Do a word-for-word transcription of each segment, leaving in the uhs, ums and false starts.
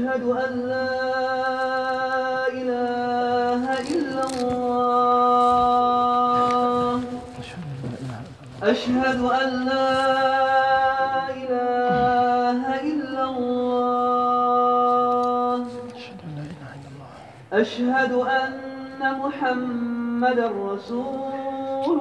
أشهد أن لا إله إلا الله. أشهد أن لا إله إلا الله. أشهد أن محمدا رسول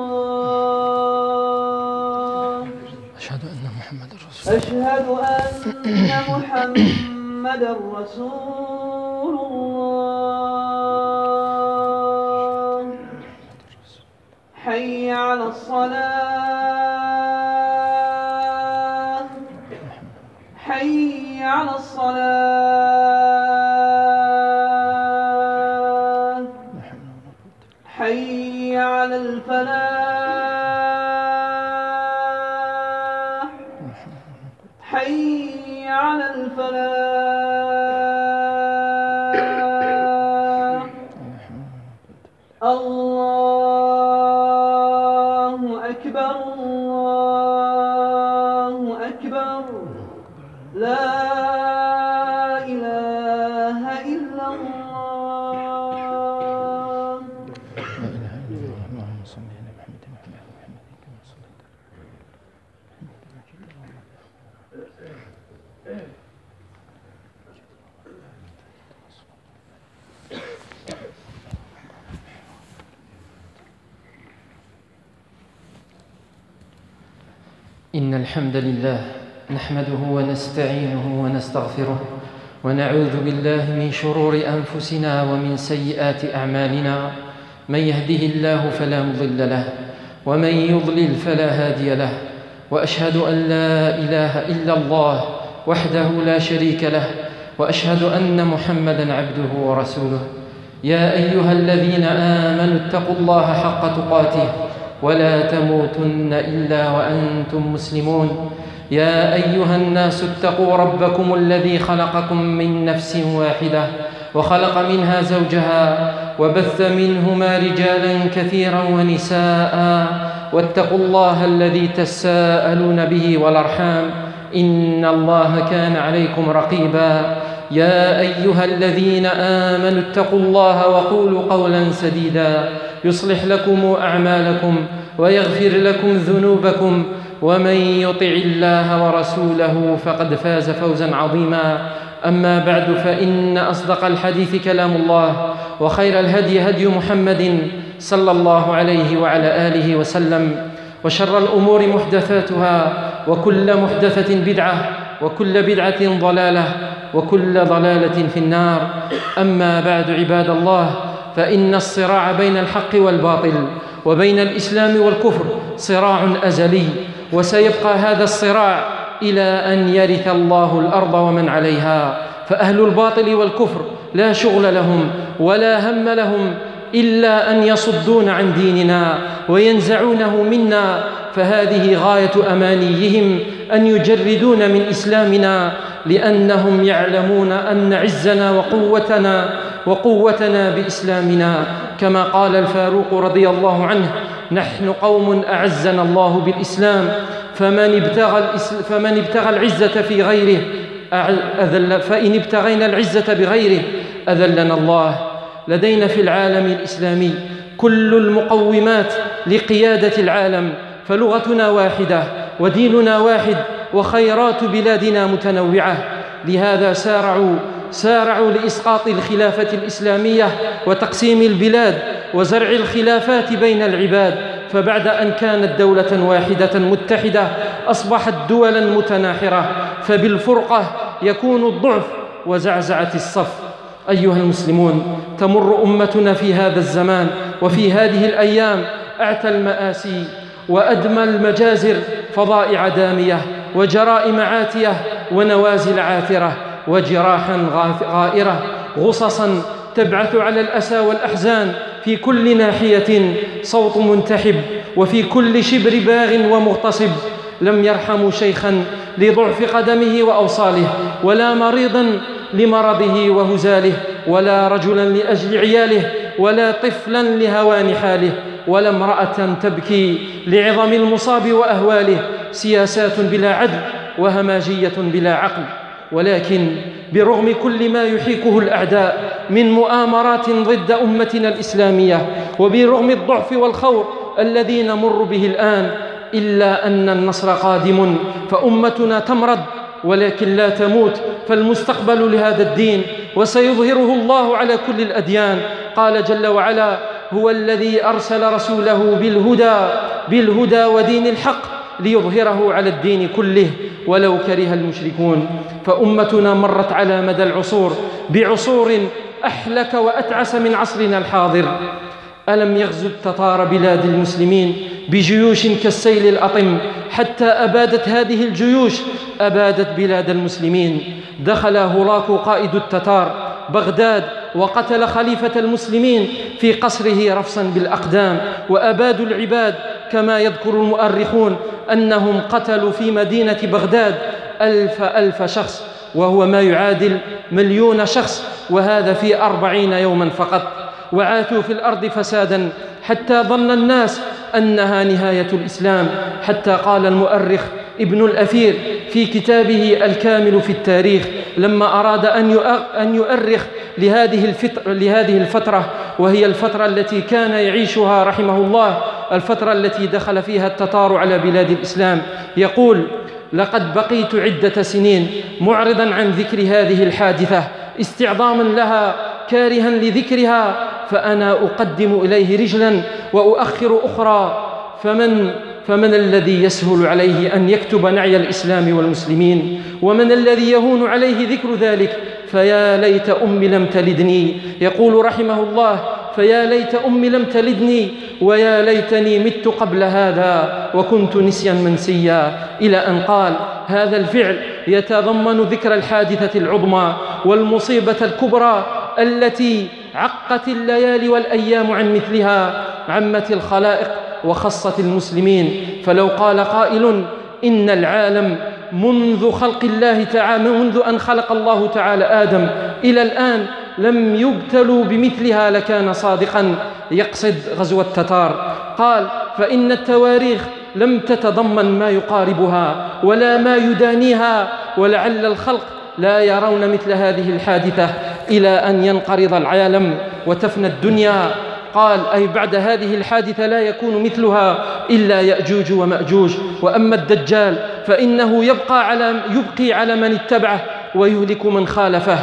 الله. أشهد أن محمدا رسول الله. أشهد أن محمدا رسول الله. حي على الصلاة. حي على الصلاة. حي على الفلاح. حي على الفلاح. الله أكبر الله أكبر. لا إله إلا الله. لا إله إلا الله. اللهم صل على محمد وعلى آل محمد كما صليت إن الحمد لله نحمده ونستعينه ونستغفره ونعوذ بالله من شرور أنفسنا ومن سيئات أعمالنا. من يهده الله فلا مضل له ومن يضلل فلا هادي له، وأشهد أن لا إله إلا الله وحده لا شريك له، وأشهد أن محمدًا عبده ورسوله. يا أيها الذين آمنوا اتقوا الله حق تقاته ولا تموتن إلا وأنتم مسلمون. يا أيها الناس اتقوا ربكم الذي خلقكم من نفس واحدة وخلق منها زوجها وبث منهما رجالا كثيرا ونساء، واتقوا الله الذي تساءلون به والأرحام إن الله كان عليكم رقيبا. يا أيها الذين آمنوا اتقوا الله وقولوا قولا سديدا يصلح لكم أعمالكم ويغفر لكم ذنوبكم، ومن يطع الله ورسوله فقد فاز فوزا عظيما. أما بعد، فإن أصدق الحديث كلام الله، وخير الهدي هدي محمد صلى الله عليه وعلى آله وسلم، وشر الأمور محدثاتها، وكل محدثة بدعة، وكل بدعة ضلالة، وكل ضلالة في النار. أما بعد، عباد الله، فإن الصراع بين الحق والباطل وبين الإسلام والكفر صراع أزلي، وسيبقى هذا الصراع إلى أن يرث الله الأرض ومن عليها. فأهل الباطل والكفر لا شغل لهم ولا هم لهم إلا أن يصدون عن ديننا وينزعونه منا، فهذه غاية أمانيهم أن يجردون من إسلامنا، لأنهم يعلمون أن عزنا وقوتنا وقوتنا بإسلامنا. كما قال الفاروق رضي الله عنه: نحن قوم أعزنا الله بالإسلام، فمن ابتغى, فمن ابتغى العزة في غيره أذل، فإن ابتغينا العزة بغيره أذلنا الله. لدينا في العالم الإسلامي كل المقومات لقيادة العالم، فلغتنا واحدة وديننا واحد وخيرات بلادنا متنوعة. لهذا سارعوا سارعوا لإسقاط الخلافة الإسلامية وتقسيم البلاد وزرع الخلافات بين العباد، فبعد أن كانت دولة واحدة متحدة أصبحت دولا متناحرة، فبالفرقة يكون الضعف وزعزعة الصف. أيها المسلمون، تمر أمتنا في هذا الزمان وفي هذه الأيام أعتى المآسي وأدمى المجازر، فظائع دامية وجرائم عاتية ونوازل عاثرة وجراحا غائرة، غصصا تبعث على الأسى والأحزان في كل ناحية صوت منتحب، وفي كل شبر باغ ومغتصب. لم يرحموا شيخا لضعف قدمه وأوصاله، ولا مريضا لمرضه وهزاله، ولا رجلا لأجل عياله، ولا طفلا لهوان حاله، ولا امرأة تبكي لعظم المصاب وأهواله. سياسات بلا عدل وهماجية بلا عقل. ولكن برغم كل ما يحيكه الأعداء من مؤامرات ضد أمتنا الإسلامية، وبرغم الضعف والخور الذي نمر به الآن، إلا أن النصر قادم، فأمتنا تمرض ولكن لا تموت، فالمستقبل لهذا الدين وسيظهره الله على كل الأديان. قال جل وعلا: هو الذي أرسل رسوله بالهدى بالهدى ودين الحق ليظهره على الدين كله ولو كره المشركون. فأمتنا مرت على مدى العصور بعصور أحلك وأتعس من عصرنا الحاضر. ألم يغزو التتار بلاد المسلمين بجيوش كالسيل الأطم حتى أبادت هذه الجيوش أبادت بلاد المسلمين. دخل هولاكو قائد التتار بغداد وقتل خليفة المسلمين في قصره رفسا بالأقدام، وأبادوا العباد، كما يذكر المؤرخون أنهم قتلوا في مدينة بغداد ألف ألف شخص، وهو ما يعادل مليون شخص، وهذا في أربعين يوما فقط. وعاثوا في الأرض فسادا حتى ظن الناس أنها نهاية الإسلام، حتى قال المؤرخ ابن الأثير في كتابه الكامل في التاريخ لما أراد أن يؤرخ لهذه لهذه الفترة، وهي الفترة التي كان يعيشها رحمه الله، الفترة التي دخل فيها التتار على بلاد الإسلام، يقول: لقد بقيت عدة سنين معرضا عن ذكر هذه الحادثة استعظاما لها كارها لذكرها، فأنا أقدم إليه رجلا وأؤخر أخرى، فمن فمن الذي يسهل عليه أن يكتب نعي الإسلام والمسلمين؟ ومن الذي يهون عليه ذكر ذلك؟ فيا ليت أمي لم تلدني. يقول رحمه الله: فيا ليت أمي لم تلدني ويا ليتني مت قبل هذا وكنت نسيا منسيا، إلى أن قال: هذا الفعل يتضمن ذكر الحادثة العظمى والمصيبة الكبرى التي عقت الليالي والأيام عن مثلها، عمت الخلائق وخصت المسلمين. فلو قال قائل إن العالم منذ خلق الله تعالى منذ أن خلق الله تعالى آدم إلى الآن لم يبتلوا بمثلها لكان صادقا، يقصد غزو التتار. قال: فإن التواريخ لم تتضمن ما يقاربها ولا ما يدانيها، ولعل الخلق لا يرون مثل هذه الحادثة إلى أن ينقرض العالم وتفنى الدنيا. قال: أي بعد هذه الحادثة لا يكون مثلها إلا يأجوج ومأجوج، وأما الدجال فإنه يبقى على يبقي على من اتبعه ويهلك من خالفه،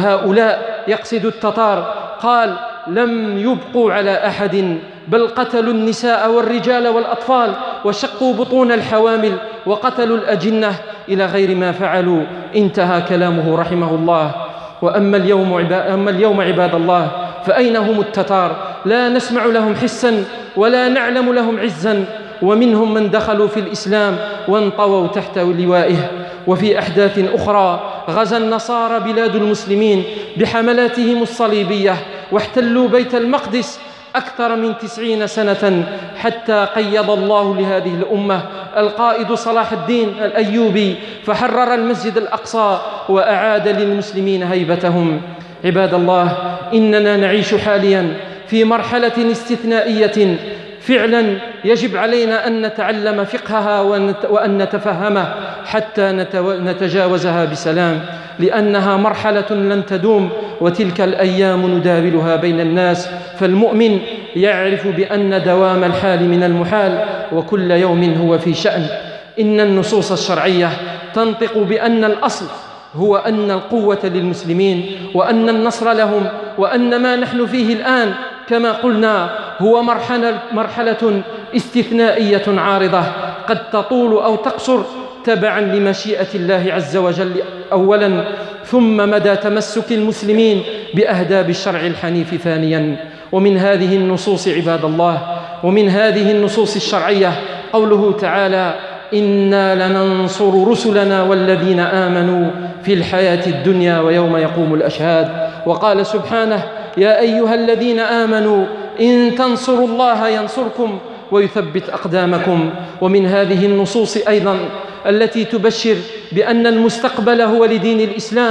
وهؤلاء يقصد التتار. قال: لم يبقوا على أحد، بل قتلوا النساء والرجال والأطفال، وشقوا بطون الحوامل، وقتلوا الأجنة، إلى غير ما فعلوا. انتهى كلامه رحمه الله. وأما اليوم عباد, أما اليوم عباد الله فأين هم التتار؟ لا نسمع لهم حسا ولا نعلم لهم عزا، ومنهم من دخلوا في الإسلام وانطووا تحت لوائه. وفي أحداث أخرى غزا النصارى بلاد المسلمين بحملاتهم الصليبية، واحتلوا بيت المقدس أكثر من تسعين سنة، حتى قيض الله لهذه الأمة القائد صلاح الدين الأيوبي فحرر المسجد الأقصى وأعاد للمسلمين هيبتهم. عباد الله، إننا نعيش حاليا في مرحلة استثنائية فعلا يجب علينا أن نتعلم فقهها وأن نتفهمه حتى نتجاوزها بسلام، لأنها مرحلة لن تدوم، وتلك الأيام نداولها بين الناس. فالمؤمن يعرف بأن دوام الحال من المحال، وكل يوم هو في شأن. إن النصوص الشرعية تنطق بأن الأصل هو أن القوة للمسلمين وأن النصر لهم، وأن ما نحن فيه الآن كما قلنا هو مرحلة, مرحلة استثنائية عارضة قد تطول أو تقصر تبعا لمشيئة الله عز وجل أولا، ثم مدى تمسك المسلمين بأهداب الشرع الحنيف ثانيا. ومن هذه النصوص عباد الله، ومن هذه النصوص الشرعية قوله تعالى: إنا لننصر رسلنا والذين آمنوا في الحياة الدنيا ويوم يقوم الأشهاد. وقال سبحانه: يا أيها الذين آمنوا إن تنصروا الله ينصركم ويثبت أقدامكم. ومن هذه النصوص أيضا التي تبشر بأن المستقبل هو لدين الإسلام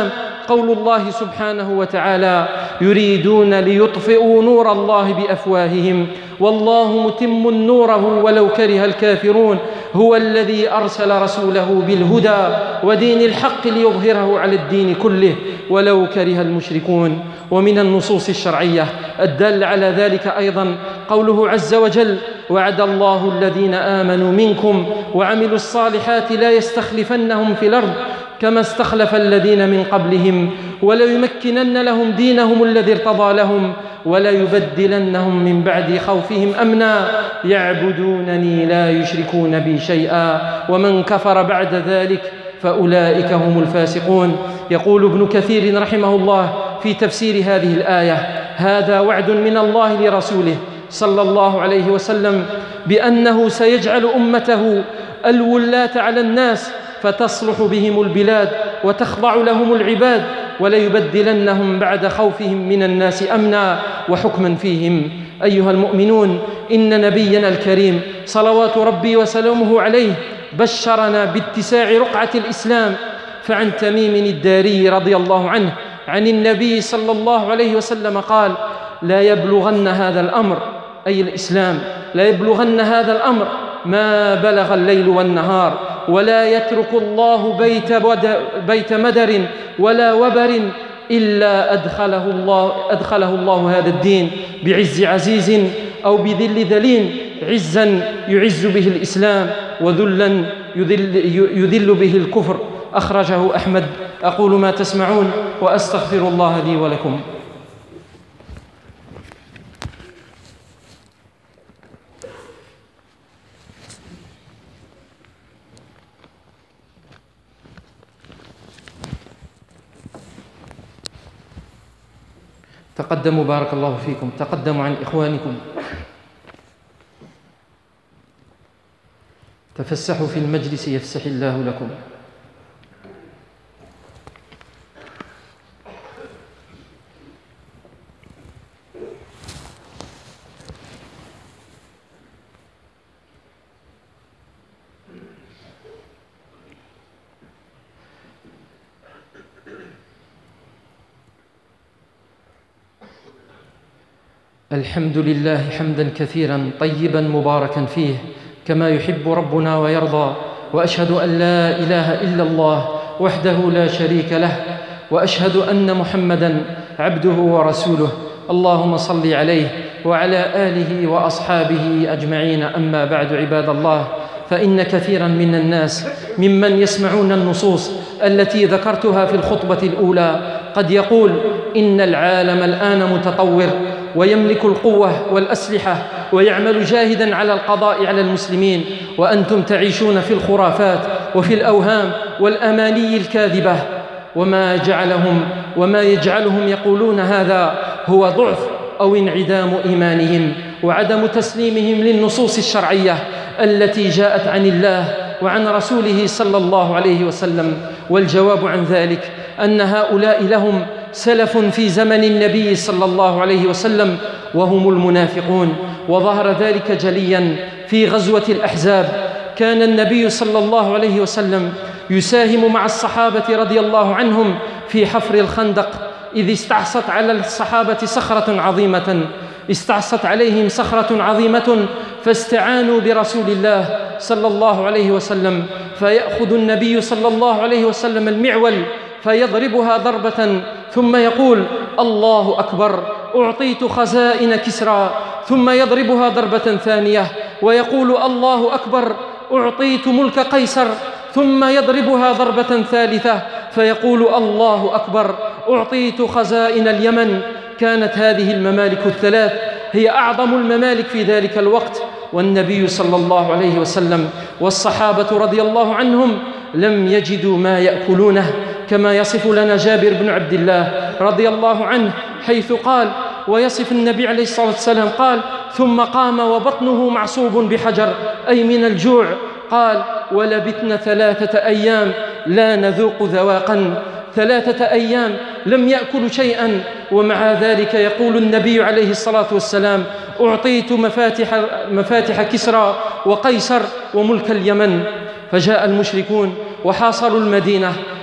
قول الله سبحانه وتعالى: يريدون ليطفئوا نور الله بأفواههم والله متم نوره ولو كره الكافرون هو الذي أرسل رسوله بالهدى ودين الحق ليظهره على الدين كله ولو كره المشركون. ومن النصوص الشرعية الدال على ذلك أيضا قوله عز وجل: وعد الله الذين آمنوا منكم وعملوا الصالحات لا يستخلفنهم في الأرض كما استخلف الذين من قبلهم وليمكنن لهم دينهم الذي ارتضى لهم وليبدلنهم من بعد خوفهم أمنا يعبدونني لا يشركون بي شيئا ومن كفر بعد ذلك فأولئك هم الفاسقون. يقول ابن كثير رحمه الله في تفسير هذه الآية: هذا وعد من الله لرسوله صلى الله عليه وسلم بأنه سيجعل أمته الولاة على الناس فتصلح بهم البلاد وتخضع لهم العباد وليبدلنهم بعد خوفهم من الناس أمنا وحكما فيهم. أيها المؤمنون، إن نبينا الكريم صلوات ربي وسلامه عليه بشرنا باتساع رقعة الإسلام. فعن تميم الداري رضي الله عنه عن النبي صلى الله عليه وسلم قال: لا يبلغن هذا الأمر، أي الإسلام، لا يبلغن هذا الأمر ما بلغ الليل والنهار ولا يترك الله بيت, بيت مدر ولا وبر إلا أدخله الله, أدخله الله هذا الدين بعز عزيز أو بذل ذليل، عزا يعز به الإسلام وذلا يذل, يذل به الكفر. أخرجه أحمد. أقول ما تسمعون وأستغفر الله لي ولكم. تقدموا بارك الله فيكم، تقدموا عن إخوانكم، تفسحوا في المجلس يفسح الله لكم. الحمد لله حمدا كثيرا طيبا مباركا فيه كما يحب ربنا ويرضى، وأشهد أن لا إله إلا الله وحده لا شريك له، وأشهد أن محمدا عبده ورسوله. اللهم صل عليه وعلى آله وأصحابه أجمعين. أما بعد، عباد الله، فإن كثيرا من الناس ممن يسمعون النصوص التي ذكرتها في الخطبة الأولى قد يقول: إن العالم الآن متطور ويملك القوة والأسلحة ويعمل جاهداً على القضاء على المسلمين، وأنتم تعيشون في الخرافات وفي الأوهام والأماني الكاذبة. وما جعلهم وما يجعلهم يقولون هذا هو ضعف أو انعدام إيمانهم وعدم تسليمهم للنصوص الشرعية التي جاءت عن الله وعن رسوله صلى الله عليه وسلم. والجواب عن ذلك أن هؤلاء لهم سلف في زمن النبي صلى الله عليه وسلم وهم المنافقون، وظهر ذلك جليا في غزوة الأحزاب. كان النبي صلى الله عليه وسلم يساهم مع الصحابة رضي الله عنهم في حفر الخندق، إذ استعصت على الصحابة صخرة عظيمة استعصت عليهم صخرة عظيمة فاستعانوا برسول الله صلى الله عليه وسلم، فيأخذ النبي صلى الله عليه وسلم المعول فيضربها ضربة ثم يقول: الله أكبر، أعطيت خزائن كسرى، ثم يضربها ضربة ثانية ويقول: الله أكبر، أعطيت ملك قيصر، ثم يضربها ضربة ثالثة فيقول: الله أكبر، أعطيت خزائن اليمن. كانت هذه الممالك الثلاث هي أعظم الممالك في ذلك الوقت، والنبي صلى الله عليه وسلم والصحابة رضي الله عنهم لم يجدوا ما يأكلونه، كما يصف لنا جابر بن عبد الله رضي الله عنه حيث قال، ويصف النبي عليه الصلاة والسلام قال: ثم قام وبطنه معصوب بحجر، أي من الجوع. قال: ولبثنا ثلاثة أيام لا نذوق ذواقا، ثلاثة أيام لم يأكل شيئا، ومع ذلك يقول النبي عليه الصلاة والسلام: أعطيت مفاتح, مفاتح كسرى وقيصر وملك اليمن. فجاء المشركون وحاصروا المدينة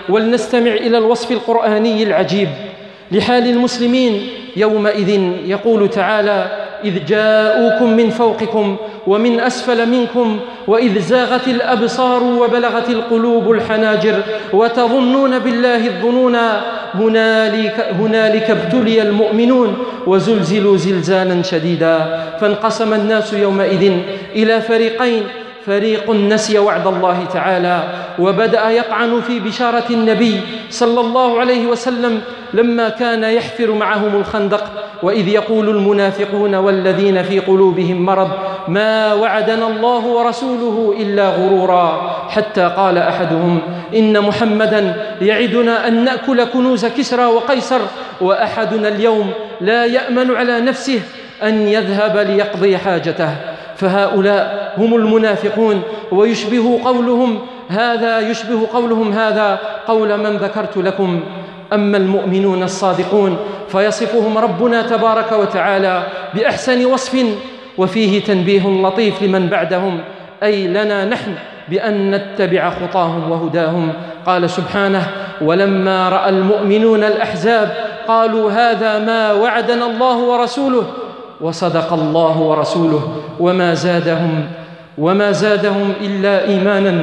ولنستمع إلى الوصف القرآني العجيب لحال المسلمين يومئذ. يقول تعالى: إذ جاءوكم من فوقكم ومن أسفل منكم وإذ زاغت الأبصار وبلغت القلوب الحناجر وتظنون بالله الظنونا هنالك, هنالك ابتلي المؤمنون وزلزلوا زلزالا شديدا. فانقسم الناس يومئذ إلى فريقين: فريق نسي وعد الله تعالى وبدأ يطعن في بشارة النبي صلى الله عليه وسلم لما كان يحفر معهم الخندق، وإذ يقول المنافقون والذين في قلوبهم مرض ما وعدنا الله ورسوله إلا غرورا، حتى قال أحدهم: إن محمدا يعدنا أن نأكل كنوز كسرى وقيصر وأحدنا اليوم لا يأمن على نفسه أن يذهب ليقضي حاجته. فهؤلاء هم المنافقون، ويشبه قولهم هذا يشبه قولهم هذا قول من ذكرت لكم. أما المؤمنون الصادقون فيصفهم ربنا تبارك وتعالى بأحسن وصف، وفيه تنبيه لطيف لمن بعدهم، أي لنا نحن، بأن نتبع خطاهم وهداهم. قال سبحانه: ولما رأى المؤمنون الأحزاب قالوا هذا ما وعدنا الله ورسوله وصدق الله ورسوله وما زادهم وما زادهم إلا إيمانا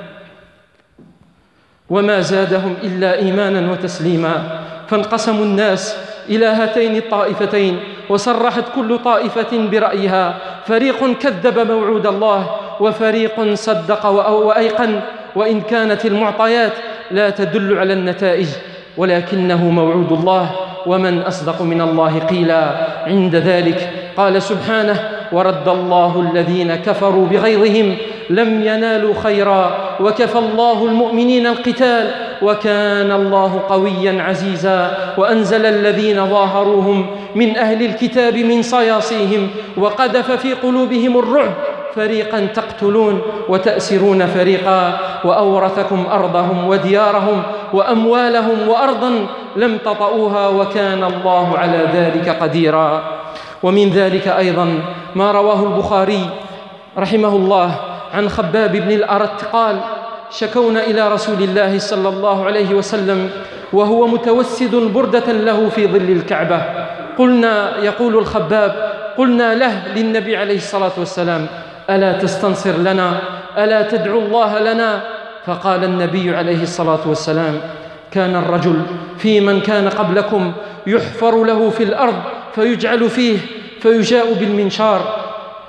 وما زادهم إلا إيمانا وتسليما. فانقسموا الناس إلى هاتين الطائفتين، وصرحت كل طائفة برأيها: فريق كذب موعود الله وفريق صدق وأيقن، وإن كانت المعطيات لا تدل على النتائج ولكنه موعود الله، ومن أصدق من الله قيلا. عند ذلك قال سبحانه: ورد الله الذين كفروا بغيظهم لم ينالوا خيرا وكفى الله المؤمنين القتال وكان الله قويا عزيزا، وأنزل الذين ظاهروهم من أهل الكتاب من صياصيهم وقذف في قلوبهم الرعب فريقا تقتلون وتأسرون فريقا، وأورثكم أرضهم وديارهم وأموالهم وأرضا لم تطئوها وكان الله على ذلك قديرا. ومن ذلك أيضا ما رواه البخاري رحمه الله عن خباب بن الأرت قال: شكونا إلى رسول الله صلى الله عليه وسلم وهو متوسد بردة له في ظل الكعبة. قلنا، يقول الخباب: قلنا له للنبي عليه الصلاة والسلام: ألا تستنصر لنا؟ ألا تدعو الله لنا؟ فقال النبي عليه الصلاة والسلام: كان الرجل في من كان قبلكم يحفر له في الأرض فيجعل فيه فيجاء بالمنشار،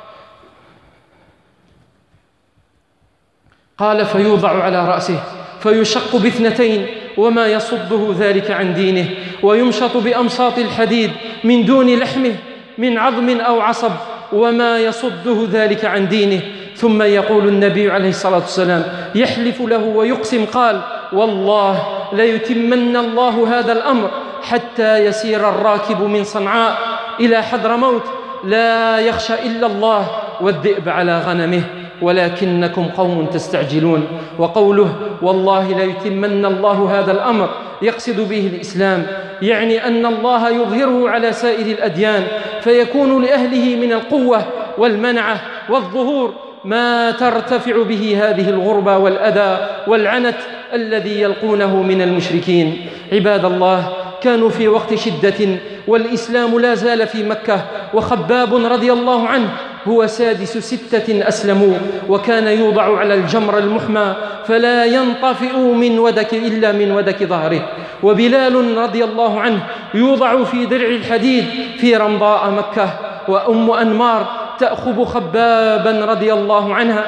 قال فيوضع على رأسه فيشق باثنتين وما يصده ذلك عن دينه، ويمشط بأمشاط الحديد من دون لحمه من عظم أو عصب وما يصده ذلك عن دينه. ثم يقول النبي عليه الصلاة والسلام يحلف له ويقسم قال: والله ليتمن الله هذا الأمر حتى يسير الراكب من صنعاء إلى حضرموت لا يخشى إلا الله والذئب على غنمه ولكنكم قوم تستعجلون. وقوله والله ليتمن الله هذا الأمر يقصد به الإسلام، يعني أن الله يظهره على سائر الأديان فيكون لأهله من القوة والمنعة والظهور ما ترتفع به هذه الغربة والأذى والعنت الذي يلقونه من المشركين. عباد الله، كانوا في وقت شدة والإسلام لا زال في مكة، وخباب رضي الله عنه هو سادس ستة أسلموا، وكان يوضع على الجمر المحمى فلا ينطفئ من ودك إلا من ودك ظهره، وبلال رضي الله عنه يوضع في درع الحديد في رمضاء مكة، وأم أنمار تأخذ خبابا رضي الله عنها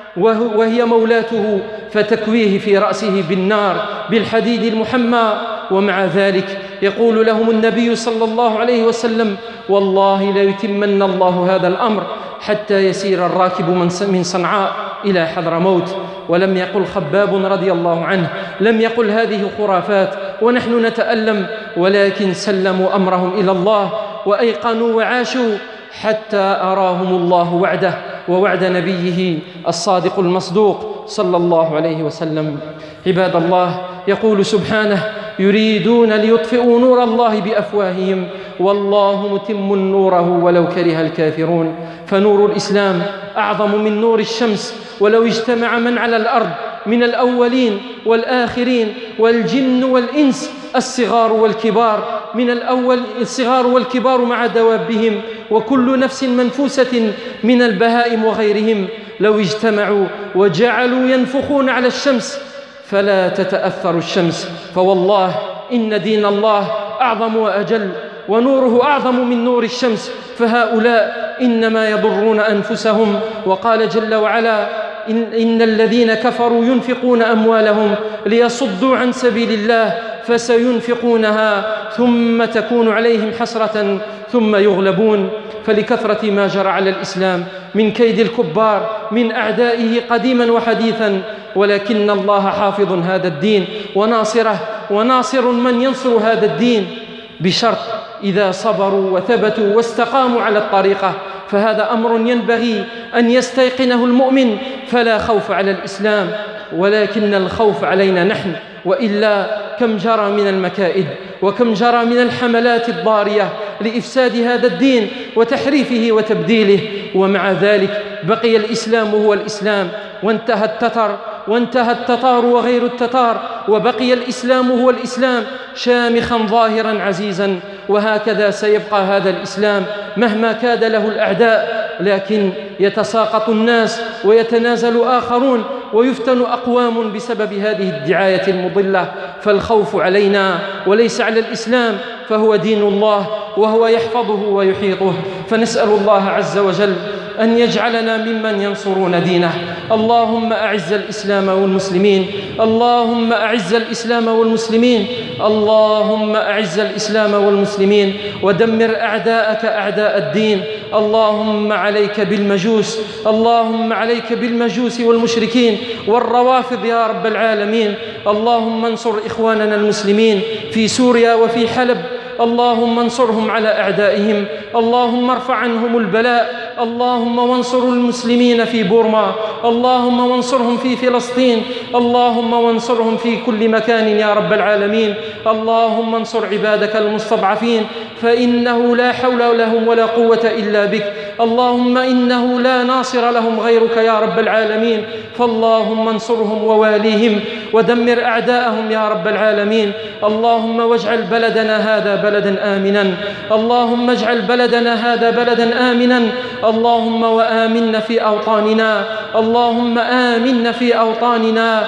وهي مولاته فتكويه في رأسه بالنار بالحديد المحمى. ومع ذلك يقول لهم النبي صلى الله عليه وسلم: والله ليتمن الله هذا الأمر حتى يسير الراكب من صنعاء إلى حضرموت. ولم يقل خباب رضي الله عنه، لم يقل هذه خرافات ونحن نتألم، ولكن سلموا أمرهم إلى الله وأيقنوا وعاشوا حتى أراهم الله وعده ووعد نبيه الصادق المصدوق صلى الله عليه وسلم. عباد الله، يقول سبحانه: يريدون ليطفئوا نور الله بأفواههم والله متم نوره ولو كره الكافرون. فنور الإسلام أعظم من نور الشمس، ولو اجتمع من على الأرض من الأولين والآخرين والجن والإنس، الصغار والكبار، من الأول الصغار والكبار مع دوابهم، وكل نفس منفوسة من البهائم وغيرهم، لو اجتمعوا وجعلوا ينفخون على الشمس فلا تتأثر الشمس، فوالله إن دين الله أعظم وأجل، ونوره أعظم من نور الشمس، فهؤلاء إنما يضرون أنفسهم. وقال جل وعلا: إن, إن الذين كفروا ينفقون أموالهم ليصدوا عن سبيل الله فسينفقونها ثم تكون عليهم حسرة ثم يغلبون. فلكثرة ما جرى على الإسلام من كيد الكبار من أعدائه قديما وحديثا، ولكن الله حافظ هذا الدين وناصره، وناصر من ينصر هذا الدين بشرط إذا صبروا وثبتوا واستقاموا على الطريقة، فهذا أمر ينبغي أن يستيقنه المؤمن. فلا خوف على الإسلام، ولكن الخوف علينا نحن، وإلا كم جرى من المكائد وكم جرى من الحملات الضارية لإفساد هذا الدين وتحريفه وتبديله، ومع ذلك بقي الإسلام هو الإسلام، وانتهى التتر وانتهى التتار وغير التتار، وبقي الإسلام هو الإسلام شامخا ظاهرا عزيزا. وهكذا سيبقى هذا الإسلام مهما كاد له الأعداء، لكن يتساقط الناس ويتنازل آخرون ويفتن أقوام بسبب هذه الدعاية المضلة. فالخوف علينا وليس على الإسلام، فهو دين الله وهو يحفظه ويحيطه. فنسأل الله عز وجل أن يجعلنا ممن ينصرون دينه. اللهم أعز الإسلام والمسلمين، اللهم أعز الإسلام والمسلمين، اللهم أعز الإسلام والمسلمين، ودمر أعداءك أعداء الدين. اللهم عليك بالمجوس، اللهم عليك بالمجوس والمشركين والروافض يا رب العالمين. اللهم انصر إخواننا المسلمين في سوريا وفي حلب، اللهم انصرهم على أعدائهم، اللهم ارفع عنهم البلاء، اللهم وانصر المسلمين في بورما، اللهم وانصرهم في فلسطين، اللهم وانصرهم في كل مكان يا رب العالمين. اللهم انصر عبادك المستضعفين، فإنه لا حول لهم ولا قوة إلا بك، اللهم إنه لا ناصر لهم غيرك يا رب العالمين. فاللهم انصرهم وواليهم ودمر أعداءهم يا رب العالمين. اللهم واجعل بلدنا هذا بلدا آمنا، اللهم اجعل بلدنا هذا بلدا آمنا، اللهم وآمنا في أوطاننا، اللهم آمنا في أوطاننا،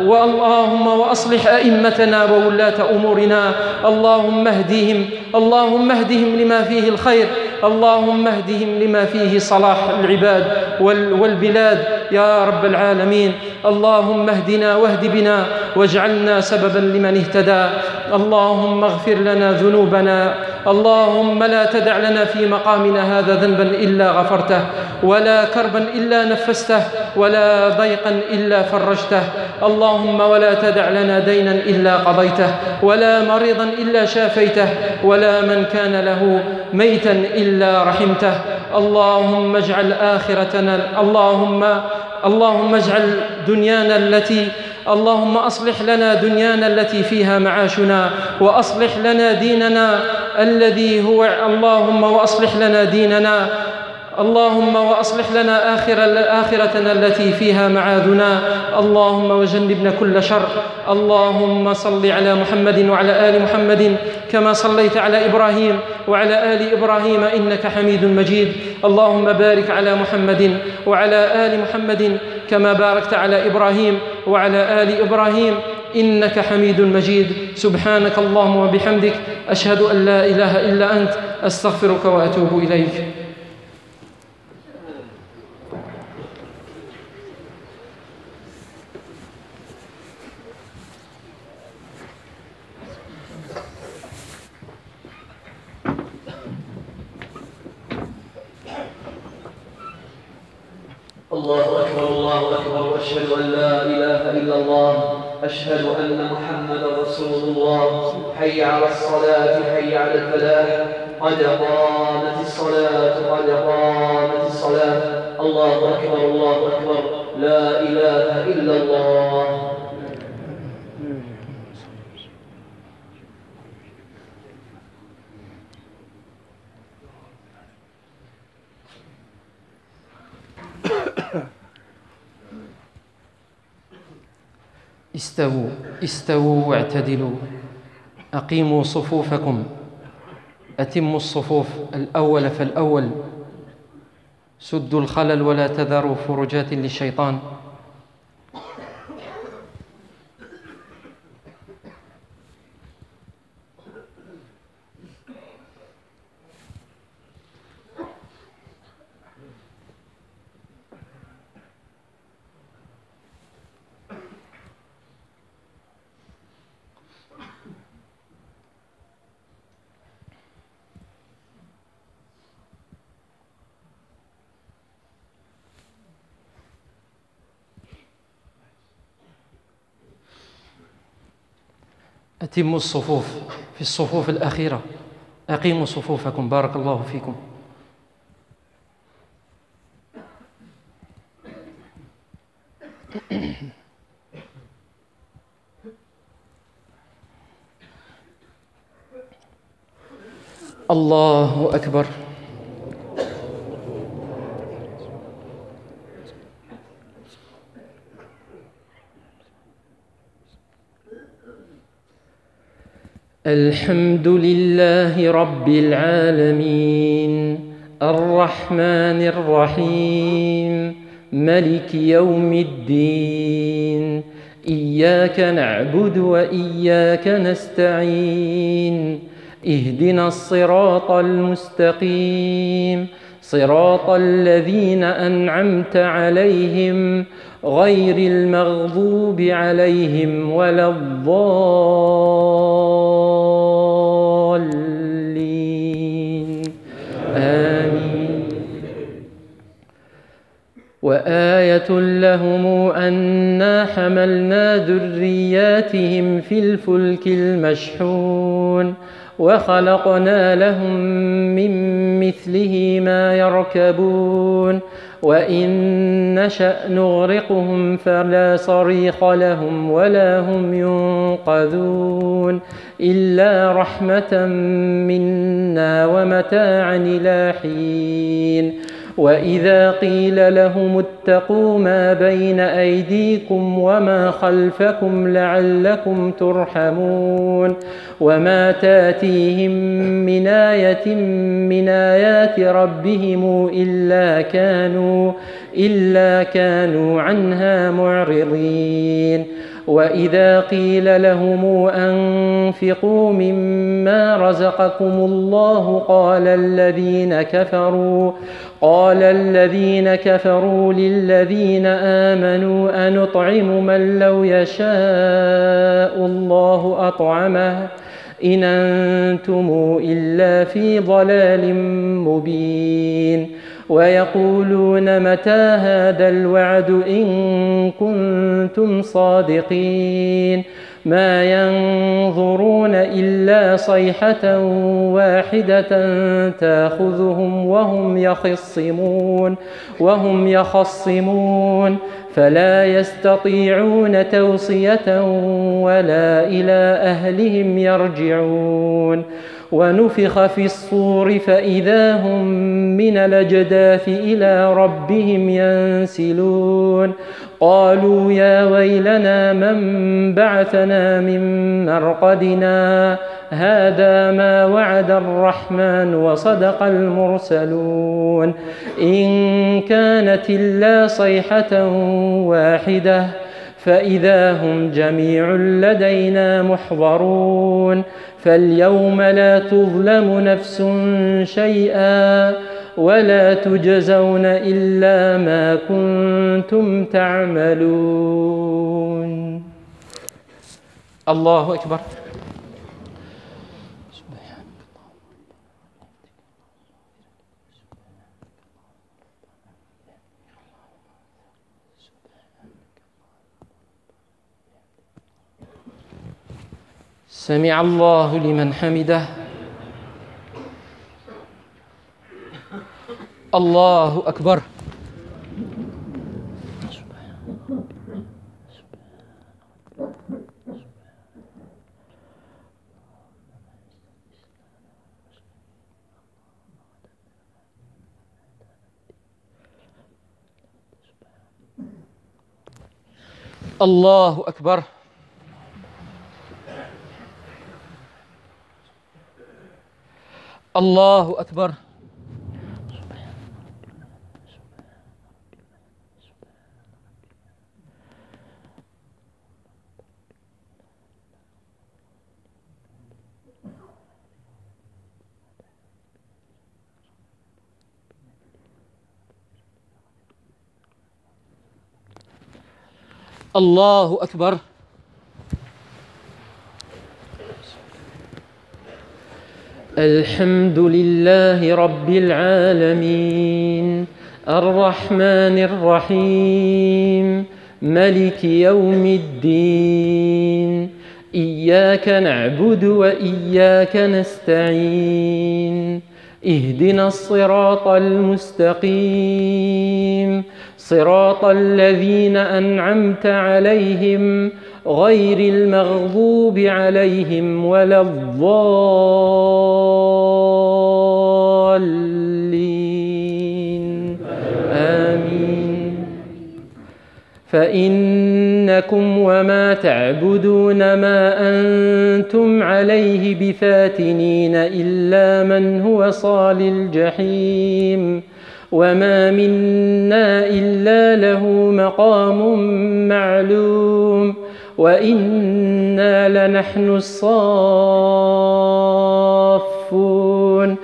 واللهم وأصلح أئمتنا وولاة أمورنا، اللهم اهدهم، اللهم اهدهم لما فيه الخير، اللهم اهدهم لما فيه صلاح العباد والبلاد يا رب العالمين. اللهم اهدنا واهد بنا واجعلنا سببا لمن اهتدى. اللهم اغفر لنا ذنوبنا، اللهم لا تدع لنا في مقامنا هذا ذنبا إلا غفرته، ولا كربا إلا نفسته، ولا ضيقا إلا فرجته. اللهم ولا تدع لنا دينا إلا قضيته، ولا مريضا إلا شافيته، ولا من كان له ميتا إلا رحمته. اللهم اجعل آخرتنا، اللهم اللهم اجعل دنيانا التي اللهم أصلح لنا دنيانا التي فيها معاشنا، وأصلح لنا ديننا الذي هو اللهم وأصلح لنا ديننا اللهم وأصلح لنا آخر آخرتنا التي فيها معادنا. اللهم وجنبنا كل شر. اللهم صل على محمد وعلى آل محمد كما صليت على إبراهيم وعلى آل إبراهيم إنك حميد مجيد. اللهم بارك على محمد وعلى آل محمد كما باركت على إبراهيم وعلى آل إبراهيم إنك حميد مجيد. سبحانك اللهم وبحمدك، أشهد أن لا إله إلا أنت، أستغفرك وأتوب إليك. الله أكبر الله أكبر، أشهد أن لا إله إلا الله، أشهد أن محمدا رسول الله. حي على الصلاة، حي على الفلاح، قد قامت الصلاة، قد قامت الصلاة. الله أكبر الله أكبر، لا إله إلا الله. استووا استووا واعتدلوا. أقيموا صفوفكم، أتموا الصفوف، الأول فالأول. سدوا الخلل ولا تذروا فرجات للشيطان. أتموا الصفوف في الصفوف الأخيرة. أقيموا صفوفكم، بارك الله فيكم. الله أكبر. الحمد لله رب العالمين، الرحمن الرحيم، ملك يوم الدين. إياك نعبد وإياك نستعين. اهدنا الصراط المستقيم، صراط الذين أنعمت عليهم غير المغضوب عليهم ولا الضالين. آمين. وآية لهم أنا حملنا ذرياتهم في الفلك المشحون وخلقنا لهم من مثله ما يركبون وإن نشأ نغرقهم فلا صريخ لهم ولا هم ينقذون إلا رحمة منا ومتاعا إلى حين. وإذا قيل لهم اتقوا ما بين أيديكم وما خلفكم لعلكم ترحمون وما تاتيهم من آية من آيات ربهم إلا كانوا إلا كانوا عنها معرضين. وإذا قيل لهم أنفقوا مما رزقكم الله قال الذين كفروا قال الذين كفروا للذين آمنوا أنطعم من لو يشاء الله أطعمه إن أنتم إلا في ضلال مبين. ويقولون متى هذا الوعد إن كنتم صادقين. ما ينظرون إلا صيحة واحدة تأخذهم وهم يخصمون وهم يخصمون فلا يستطيعون توصية ولا إلى أهلهم يرجعون. ونفخ في الصور فإذا هم من الأجداث إلى ربهم ينسلون. قالوا يا ويلنا من بعثنا من مرقدنا هذا ما وعد الرحمن وصدق المرسلون. إن كانت إلا صيحة واحدة فإذا هم جميع لدينا محضرون. فاليوم لا تظلم نفس شيئا ولا تجزون إلا ما كنتم تعملون. الله أكبر. سمع الله لمن حمده. الله أكبر. الله أكبر. الله أكبر. الله أكبر. الحمد لله رب العالمين الرحمن الرحيم ملك يوم الدين إياك نعبد وإياك نستعين اهدنا الصراط المستقيم صراط الذين أنعمت عليهم غير المغضوب عليهم ولا الضالين آمين. فإنكم وما تعبدون ما أنتم عليه بفاتنين إلا من هو صال الجحيم وما منا إلا له مقام معلوم وإنا لنحن الصافون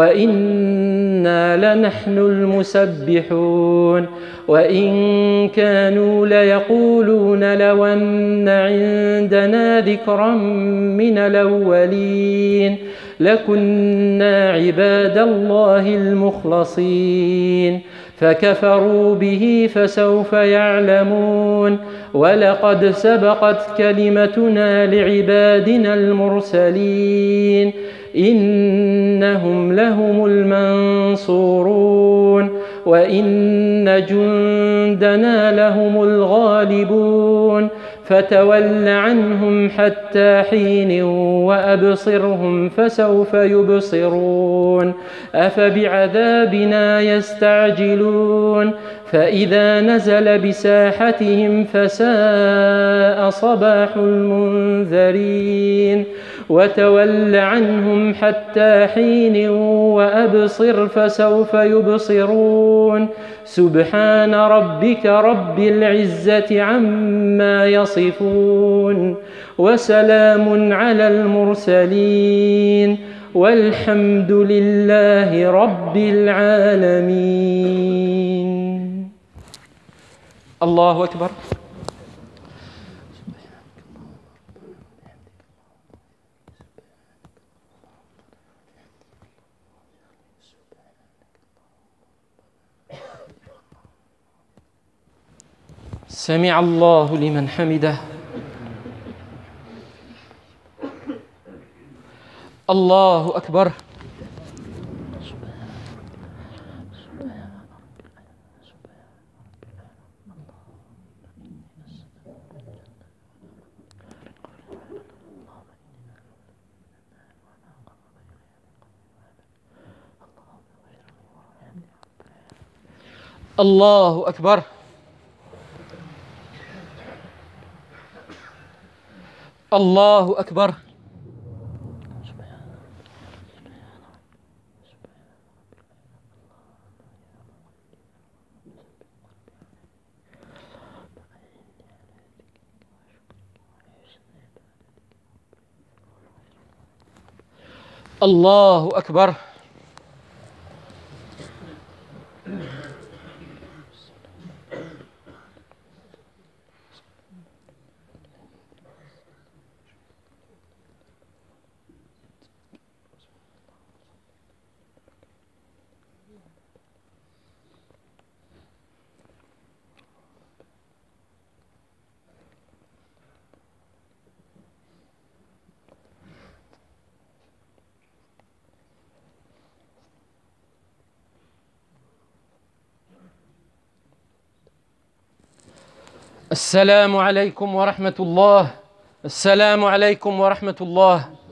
وإنا لنحن المسبحون وإن كانوا ليقولون لو أن عندنا ذكرا من الأولين لكنا عباد الله المخلصين فكفروا به فسوف يعلمون ولقد سبقت كلمتنا لعبادنا المرسلين إنهم لهم المنصورون وإن جندنا لهم الغالبون فتول عنهم حتى حين وأبصرهم فسوف يبصرون أفبعذابنا يستعجلون فإذا نزل بساحتهم فساء صباح المنذرين وتول عنهم حتى حين وأبصر فسوف يبصرون سبحان ربك رب العزة عما يصفون وسلام على المرسلين والحمد لله رب العالمين. الله أكبر. سمع الله لمن حمده. الله أكبر. الله أكبر. الله أكبر. الله أكبر. السلام عليكم ورحمة الله. السلام عليكم ورحمة الله.